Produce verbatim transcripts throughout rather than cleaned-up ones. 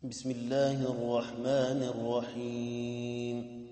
بسم الله الرحمن الرحيم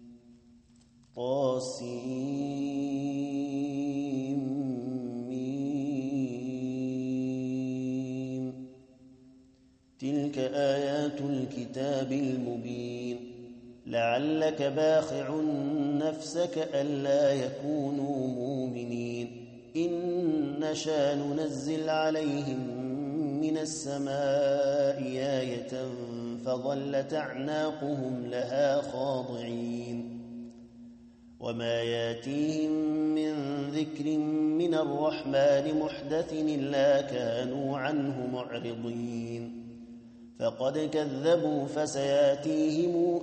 طاسيم تلك آيات الكتاب المبين لعلك باخع نفسك ألا يكونوا مؤمنين إن نشأ ننزل عليهم من السماء آية فظلت أعناقهم لها خاضعين وما ياتيهم من ذكر من الرحمن محدث إلا كانوا عنه معرضين فقد كذبوا فسياتيهم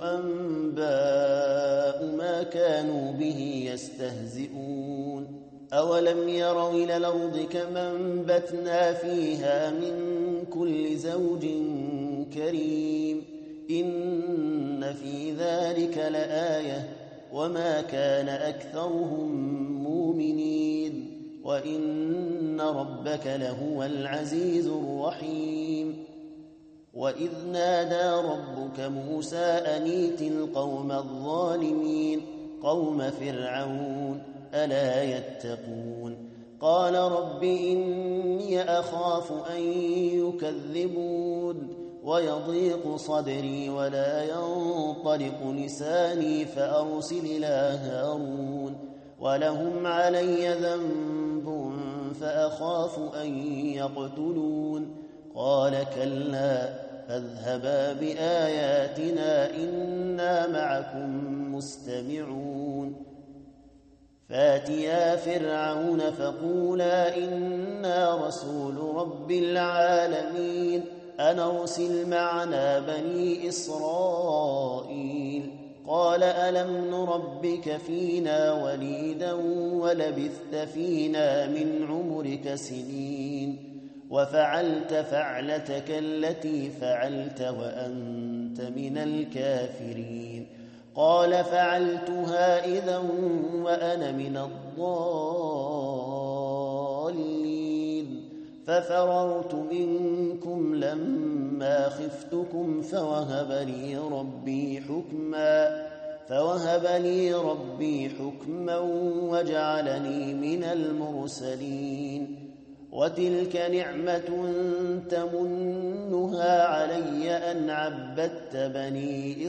أنباء ما كانوا به يستهزئون أولم يروا إلى الأرض كما أنبتنا فيها من كل زوج كريم إن في ذلك لآية وما كان أكثرهم مؤمنين وإن ربك لهو العزيز الرحيم وإذ نادى ربك موسى أن ائت القوم الظالمين قوم فرعون ألا يتقون قال رب إني أخاف أن يكذبون ويضيق صدري ولا ينطلق لساني فأرسل إلى هارون ولهم علي ذنب فأخاف أن يقتلون قال كلا فاذهبا بآياتنا إنا معكم مستمعون فاتيا فرعون فقولا إنا رسول رب العالمين أن أرسل معنا بني إسرائيل قال ألم نربك فينا وليدا ولبثت فينا من عمرك سنين وفعلت فعلتك التي فعلت وأنت من الكافرين قال فعلتها إذا وأنا من الضالين ففررت منكم لما خفتكم فوهب لي ربي حكما فوهب لي ربي حكما وجعلني من المرسلين وتلك نعمة تمنها علي أن عبدت بني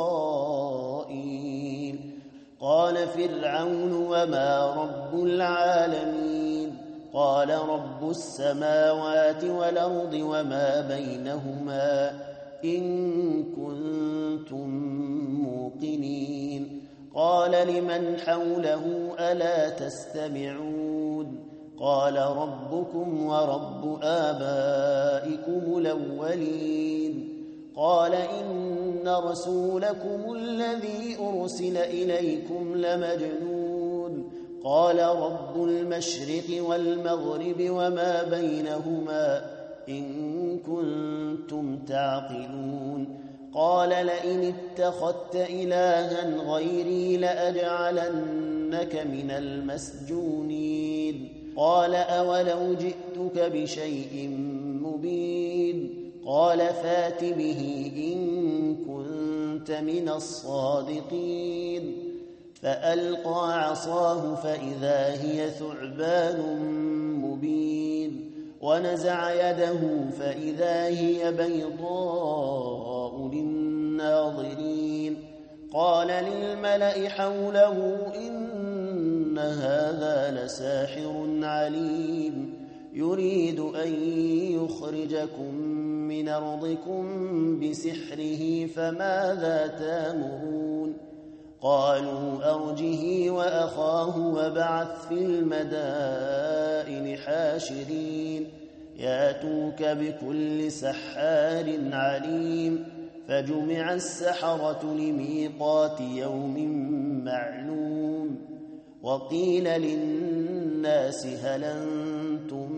إسرائيل قال فرعون وما رب العالمين قال رب السماوات والأرض وما بينهما إن كنتم موقنين قال لمن حوله ألا تستمعون قال ربكم ورب آبائكم الأولين قال إن رسولكم الذي أرسل إليكم لمجنون قال رب المشرق والمغرب وما بينهما إن كنتم تعقلون قال لئن اتخذت إلها غيري لأجعلنك من المسجونين قال أولو جئتك بشيء مبين قال فات به إن كنت من الصادقين فألقى عصاه فإذا هي ثعبان مبين ونزع يده فإذا هي بيضاء للناظرين قال للملأ حوله إن هذا لساحر عليم يريد أن يخرجكم من أرضكم بسحره فماذا تأمرون قالوا أرجه وأخاه وابعث في المدائن حاشرين ياتوك بكل سحار عليم فجمع السحرة لميقات يوم معلوم وقيل للناس هل أنتم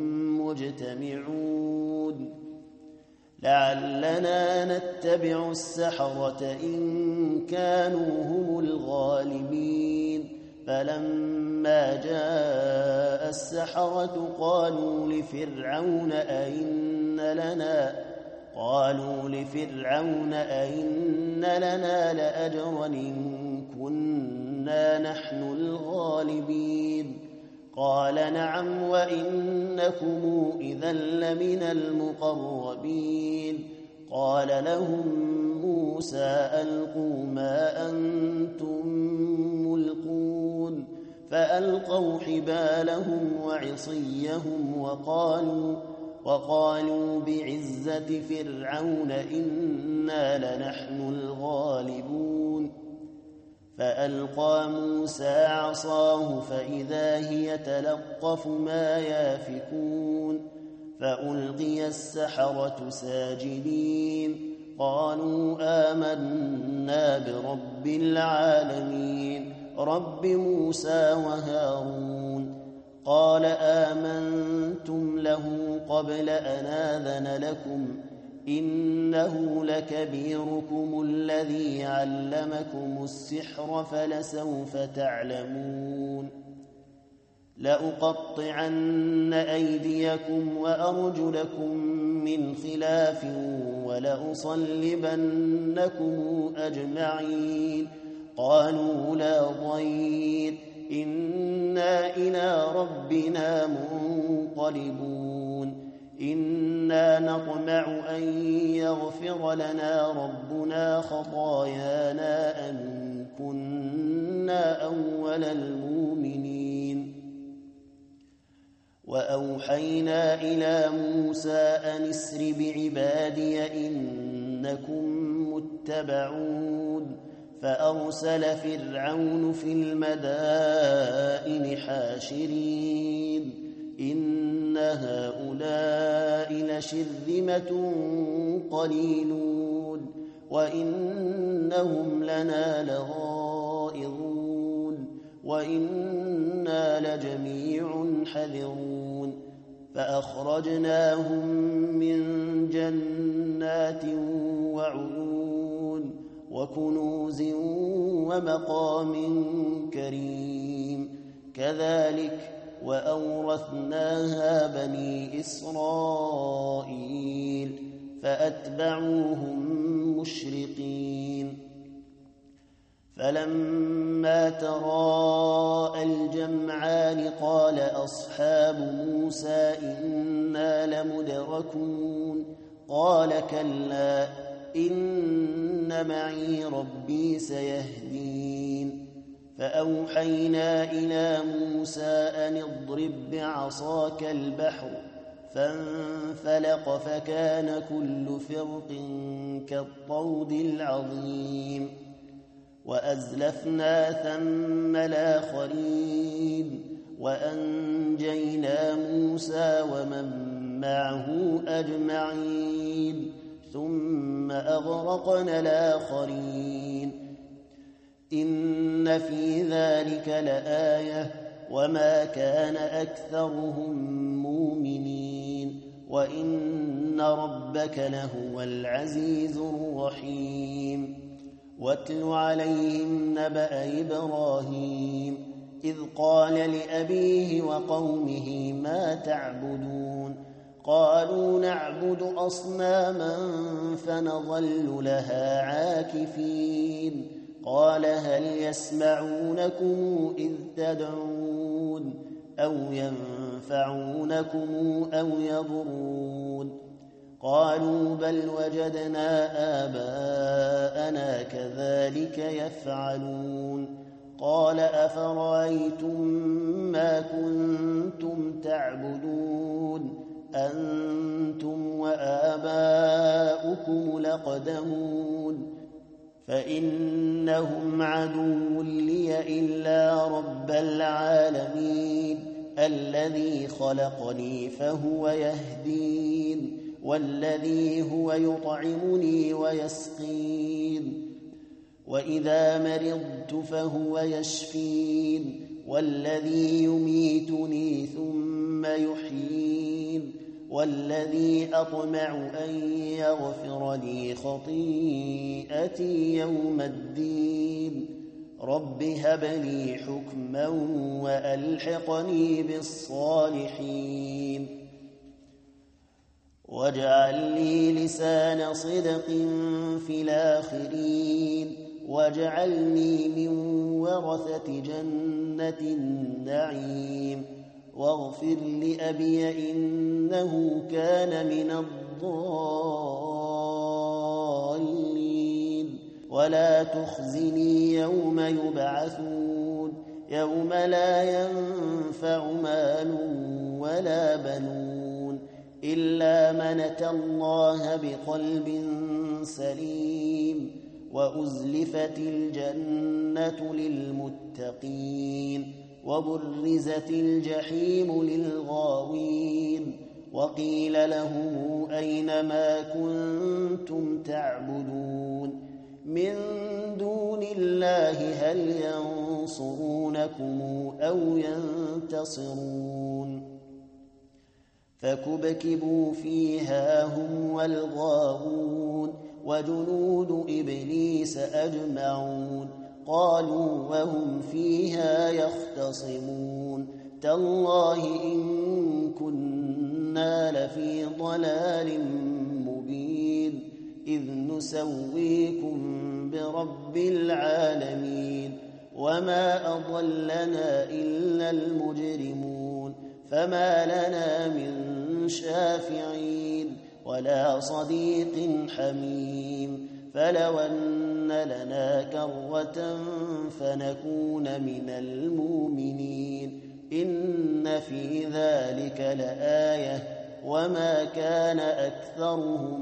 مجتمعون لعلنا نتبع السحرة إن كانوا هم الغالبين فلما جاء السحرة قالوا لفرعون أئن لنا قالوا لفرعون أئن لنا لأجرا إن كنا نحن الغالبين قال نعم وإنكم إذا لمن المقربين قال لهم موسى ألقوا ما أنتم ملقون فألقوا حبالهم وعصيهم وقالوا وقالوا بعزة فرعون إنا لنحن الغالبون فألقى موسى عصاه فإذا هي تلقف ما يافكون فألقي السحرة ساجدين قالوا آمنا برب العالمين رب موسى وهارون قال آمنتم له قبل أن آذن لكم إنه لكبيركم الذي علمكم السحر فلسوف تعلمون لأقطعن أيديكم وأرجلكم من خلاف ولأصلبنكم أجمعين قالوا لا ضير إنا إلى ربنا منقلبون إنا نطمع أن يغفر لنا ربنا خطايانا أن كنا أول المؤمنين وأوحينا إلى موسى أن اسر بعبادي إنكم متبعون فأرسل فرعون في المدائن حاشرين إن هؤلاء لشرذمة قليلون وإنهم لنا لغائظون وإنا لجميع حذرون فأخرجناهم من جنات وعيون وكنوز ومقام كريم كذلك وأورثناها بني إسرائيل فأتبعوهم مشرقين فلما تراءى الجمعان قال أصحاب موسى إنا لمدركون قال كلا إن معي ربي سيهدين فأوحينا إلى موسى أن اضرب بعصاك البحر فانفلق فكان كل فرق كالطود العظيم وأزلفنا ثم الآخرين وأنجينا موسى ومن معه أجمعين ثم أغرقنا الآخرين إن في ذلك لآية وما كان أكثرهم مؤمنين وإن ربك لهو العزيز الرحيم واتل عليهم نبأ إبراهيم إذ قال لأبيه وقومه ما تعبدون قالوا نعبد أصناما فنظل لها عاكفين قال هل يسمعونكم إذ تدعون أو ينفعونكم أو يضرون قالوا بل وجدنا آباءنا كذلك يفعلون قال أفرأيتم ما كنتم تعبدون أنتم وآباؤكم لقدمون فإنهم عدو لي إلا رب العالمين الذي خلقني فهو يهدين والذي هو يطعمني ويسقين وإذا مرضت فهو يشفين والذي يميتني ثم يحيين والذي أطمع أن يغفر لي خطيئتي يوم الدين رب هب لي حكما وألحقني بالصالحين واجعل لي لسان صدق في الآخرين واجعلني من ورثة جنة النعيم واغفر لأبي إنه كان من الضالين ولا تخزني يوم يبعثون يوم لا ينفع مال ولا بنون إلا من أتى الله بقلب سليم وأزلفت الجنة للمتقين وبرزت الجحيم للغاوين وقيل لهم أين ما كنتم تعبدون من دون الله هل ينصرونكم أو ينتصرون فكبكبوا فيها هم والغاوون وجنود إبليس أجمعون قالوا وهم فيها يختصمون تالله إن كنا لفي ضلال مبين إذ نسويكم برب العالمين وما أضلنا إلا المجرمون فما لنا من شافعين ولا صديق حميم فلو أن لنا كرة فنكون من المؤمنين إن في ذلك لآية وما كان أكثرهم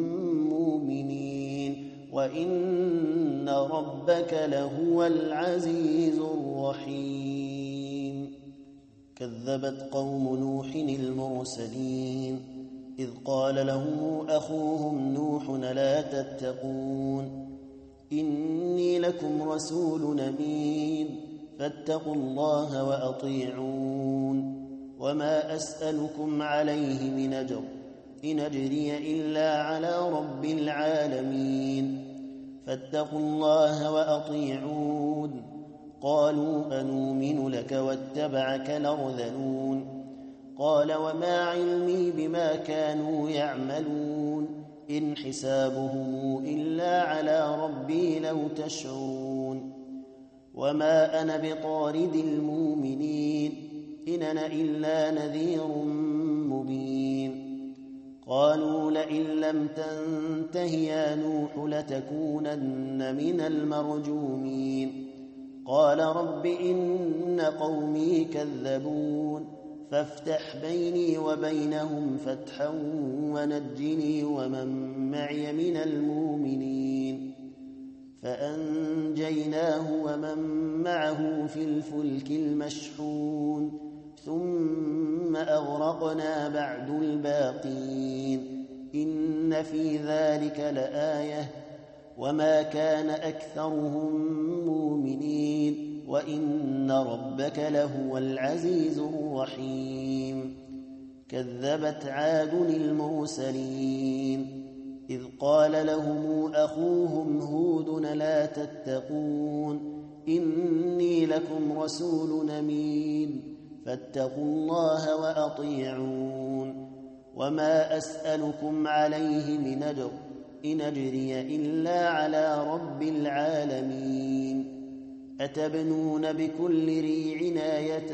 مؤمنين وإن ربك لهو العزيز الرحيم كذبت قوم نوح المرسلين إذ قال لهم أخوهم نوح لا تتقون إني لكم رسول أمين فاتقوا الله وأطيعون وما أسألكم عليه من أجر إن أجري إلا على رب العالمين فاتقوا الله وأطيعون قالوا أنؤمن لك واتبعك الأرذلون قال وما علمي بما كانوا يعملون إن حسابهم إلا على ربي لو تشعرون وما أنا بطارد المؤمنين إن أنا إلا نذير مبين قالوا لئن لم تنته يا نوح لتكونن من المرجومين قال رب إن قومي كذبون فافتح بيني وبينهم فتحا ونجني ومن معي من المؤمنين فأنجيناه ومن معه في الفلك المشحون ثم أغرقنا بعد الباقين إن في ذلك لآية وما كان أكثرهم مؤمنين وإن ربك لهو العزيز الرحيم كذبت عاد المرسلين إذ قال لهم أخوهم هود لا تتقون إني لكم رسول أمين فاتقوا الله وأطيعون وما أسألكم عليه من أجر إن أجري إلا على رب العالمين أتبنون بكل ريع آية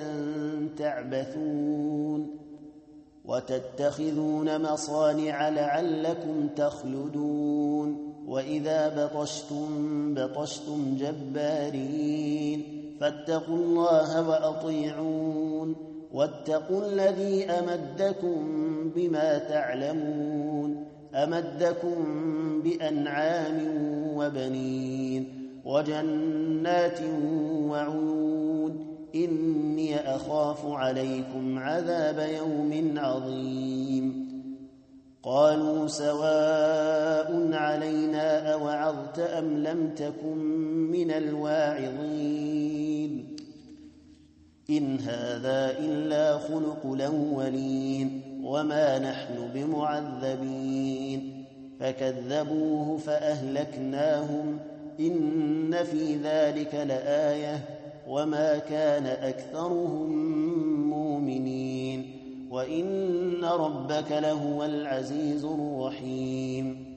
تعبثون وتتخذون مصانع لعلكم تخلدون وإذا بطشتم بطشتم جبارين فاتقوا الله وأطيعون واتقوا الذي أمدكم بما تعلمون أمدكم بأنعام وبنين وجنات وعود إني أخاف عليكم عذاب يوم عظيم قالوا سواء علينا أوعظت أم لم تكن من الواعظين إن هذا إلا خلق الأولين وما نحن بمعذبين فكذبوه فأهلكناهم إن في ذلك لآية وما كان أكثرهم مؤمنين وإن ربك لهو العزيز الرحيم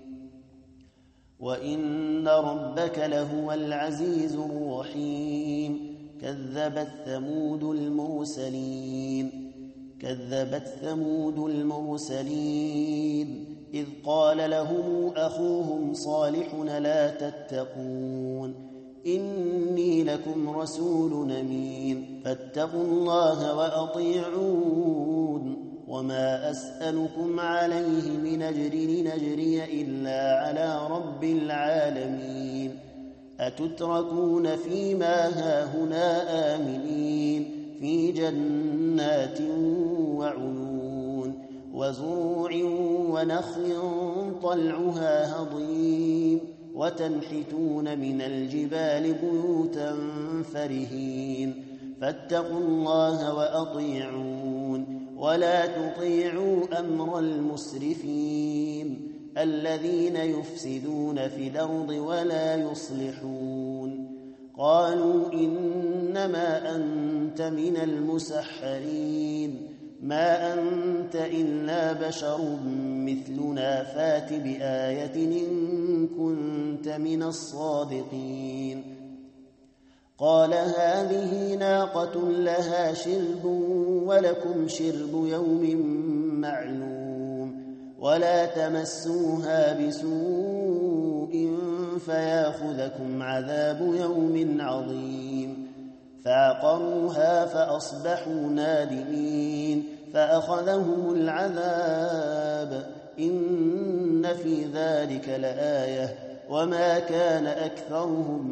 وإن ربك لهو العزيز الرحيم كذبت ثمود المرسلين كذبت ثمود المرسلين إذ قال لهم أخوهم صالح لا تتقون إني لكم رسول أمين فاتقوا الله وأطيعون وما أسألكم عليه من أجر لنجري إلا على رب العالمين أتتركون فيما هاهنا آمنين في جنات وعيون وزروع ونخل طلعها هضيم وتنحتون من الجبال بيوتا فرهين فاتقوا الله وأطيعون ولا تطيعوا أمر المسرفين الذين يفسدون في الأرض ولا يصلحون قالوا إنما أنت من المسحرين ما أنت إلا بشر مثلنا فات بآية إن كنت من الصادقين قال هذه ناقة لها شرب ولكم شرب يوم معلوم ولا تمسوها بسوء فياخذكم عذاب يوم عظيم فعقروها فأصبحوا نادمين فأخذهم العذاب إن في ذلك لآية وما كان أكثرهم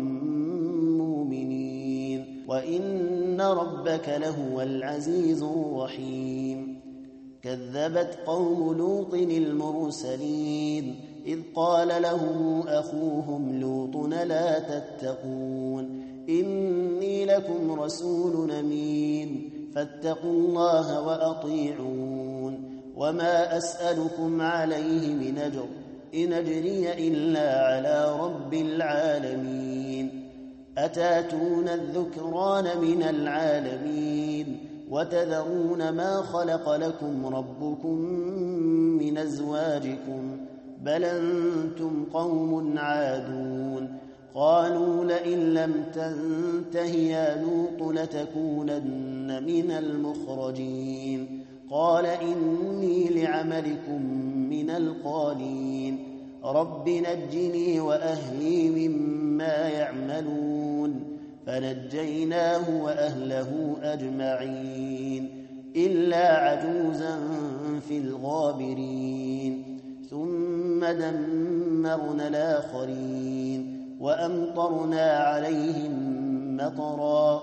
مؤمنين وإن ربك لهو العزيز الرحيم كذبت قوم لوط المرسلين إذ قال لهم أخوهم لوط لا تتقون إني لكم رسول أمين فاتقوا الله وأطيعون وما أسألكم عليه من أجر إن أجري إلا على رب العالمين أتاتون الذكران من العالمين وتذرون ما خلق لكم ربكم من أزواجكم بل أنتم قوم عادون قالوا لئن لم تنته يا لوط لتكونن من المخرجين قال إني لعملكم من القالين رب نجني وأهلي مما يعملون فنجيناه وأهله أجمعين إلا عجوزا في الغابرين ثم دمرنا الآخرين وأمطرنا عليهم مطرا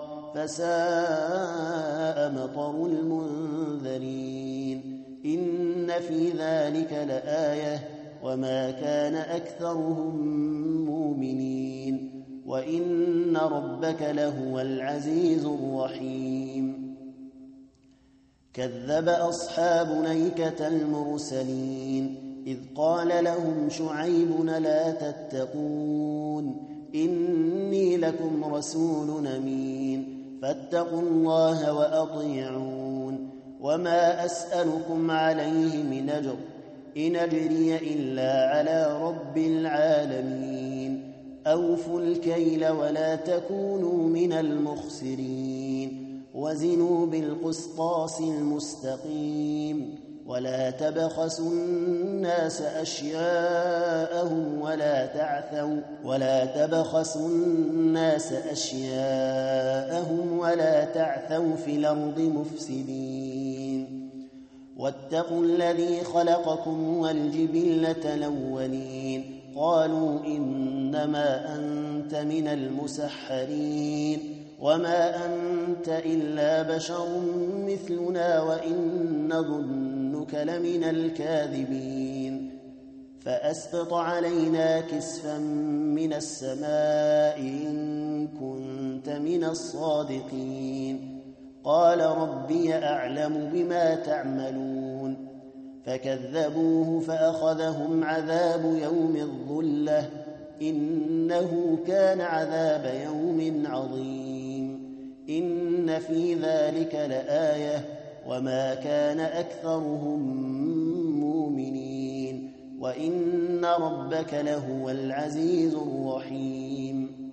فساء مطر المنذرين إن في ذلك لآية وما كان أكثرهم مؤمنين وإن ربك لهو العزيز الرحيم كذب أصحاب أيكة المرسلين إذ قال لهم شعيب لا تتقون إني لكم رسول أمين فاتقوا الله وأطيعون وما أسألكم عليه من أجر إن أجري إلا على رب العالمين أوفوا الكيل ولا تكونوا من المخسرين وزنوا بالقسطاس المستقيم ولا تبخسوا الناس أشياءهم ولا تعثوا ولا تبخسوا الناس أشياءهم ولا تعثوا في الأرض مفسدين واتقوا الذي خلقكم والجبلة الأولين قالوا إنما أنت من المسحرين وما أنت إلا بشر مثلنا وإن نظنك لمن الكاذبين فأسقط علينا كسفا من السماء إن كنت من الصادقين قال ربي أعلم بما تعملون فكذبوه فأخذهم عذاب يوم الظلة إنه كان عذاب يوم عظيم إن في ذلك لآية وما كان أكثرهم مؤمنين وإن ربك لهو العزيز الرحيم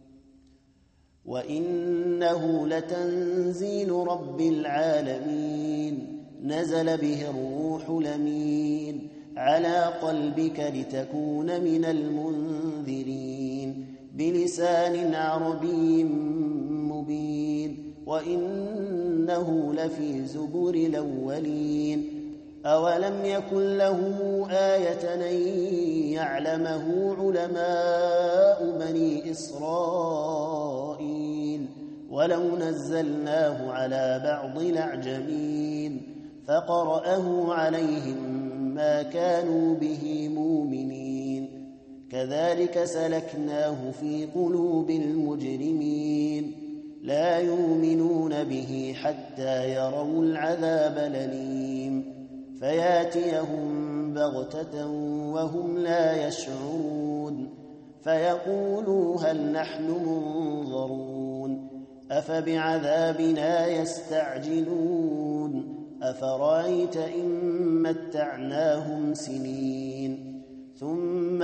وإنه لتنزيل رب العالمين نزل به الروح الأمين على قلبك لتكون من المنذرين بلسان عربي مبين وإنه لفي زبر الأولين أولم يكن لهم آية أن يعلمه علماء بني إسرائيل ولو نزلناه على بعض الأعجمين فقرأه عليهم ما كانوا به مؤمنين كذلك سلكناه في قلوب المجرمين لا يؤمنون به حتى يروا العذاب الأليم فياتيهم بغتة وهم لا يشعرون فيقولوا هل نحن منظرون أفبعذابنا يستعجلون أفرأيت إن متعناهم سنين ثم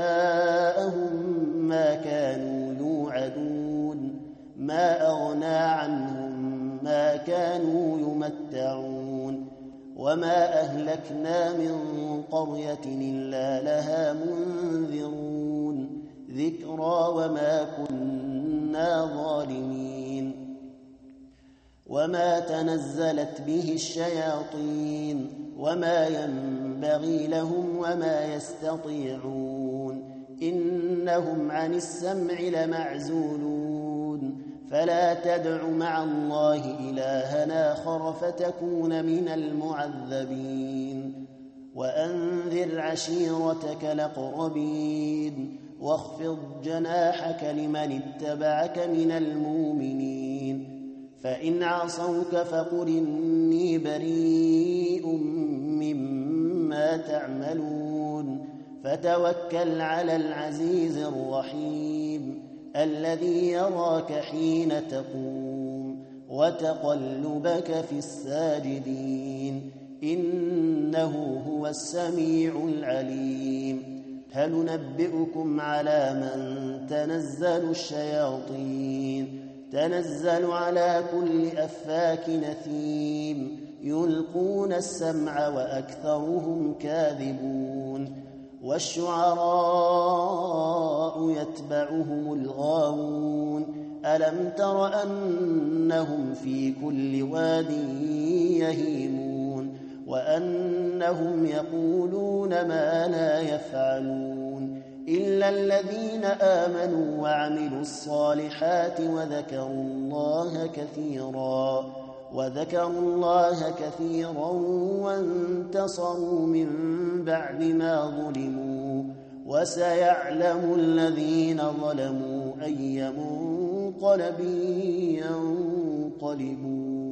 جاءهم ما كانوا يوعدون ما أغنى عنهم ما كانوا يمتعون وما أهلكنا من قرية إلا لها منذرون ذكرى وما كنا ظالمين وما تنزلت به الشياطين وما ينبغي لهم وما يستطيعون إنهم عن السمع لمعزولون فلا تدع مع الله إلها آخر فتكون من المعذبين وأنذر عشيرتك الأقربين واخفض جناحك لمن اتبعك من المؤمنين فإن عصوك فقل إني بريء مما تعملون فتوكل على العزيز الرحيم الذي يراك حين تقوم وتقلبك في الساجدين إنه هو السميع العليم هل ننبئكم على من تنزل الشياطين تنزل على كل أفاك نثيم يلقون السمع وأكثرهم كاذبون والشعراء يتبعهم الغاوون ألم تر أنهم في كل واد يهيمون وأنهم يقولون ما لا يفعلون إلا الذين آمنوا وعملوا الصالحات وذكروا الله كثيرا وذكروا الله كثيرا وانتصروا من بعد ما ظلموا وسيعلم الذين ظلموا أي منقلب ينقلبون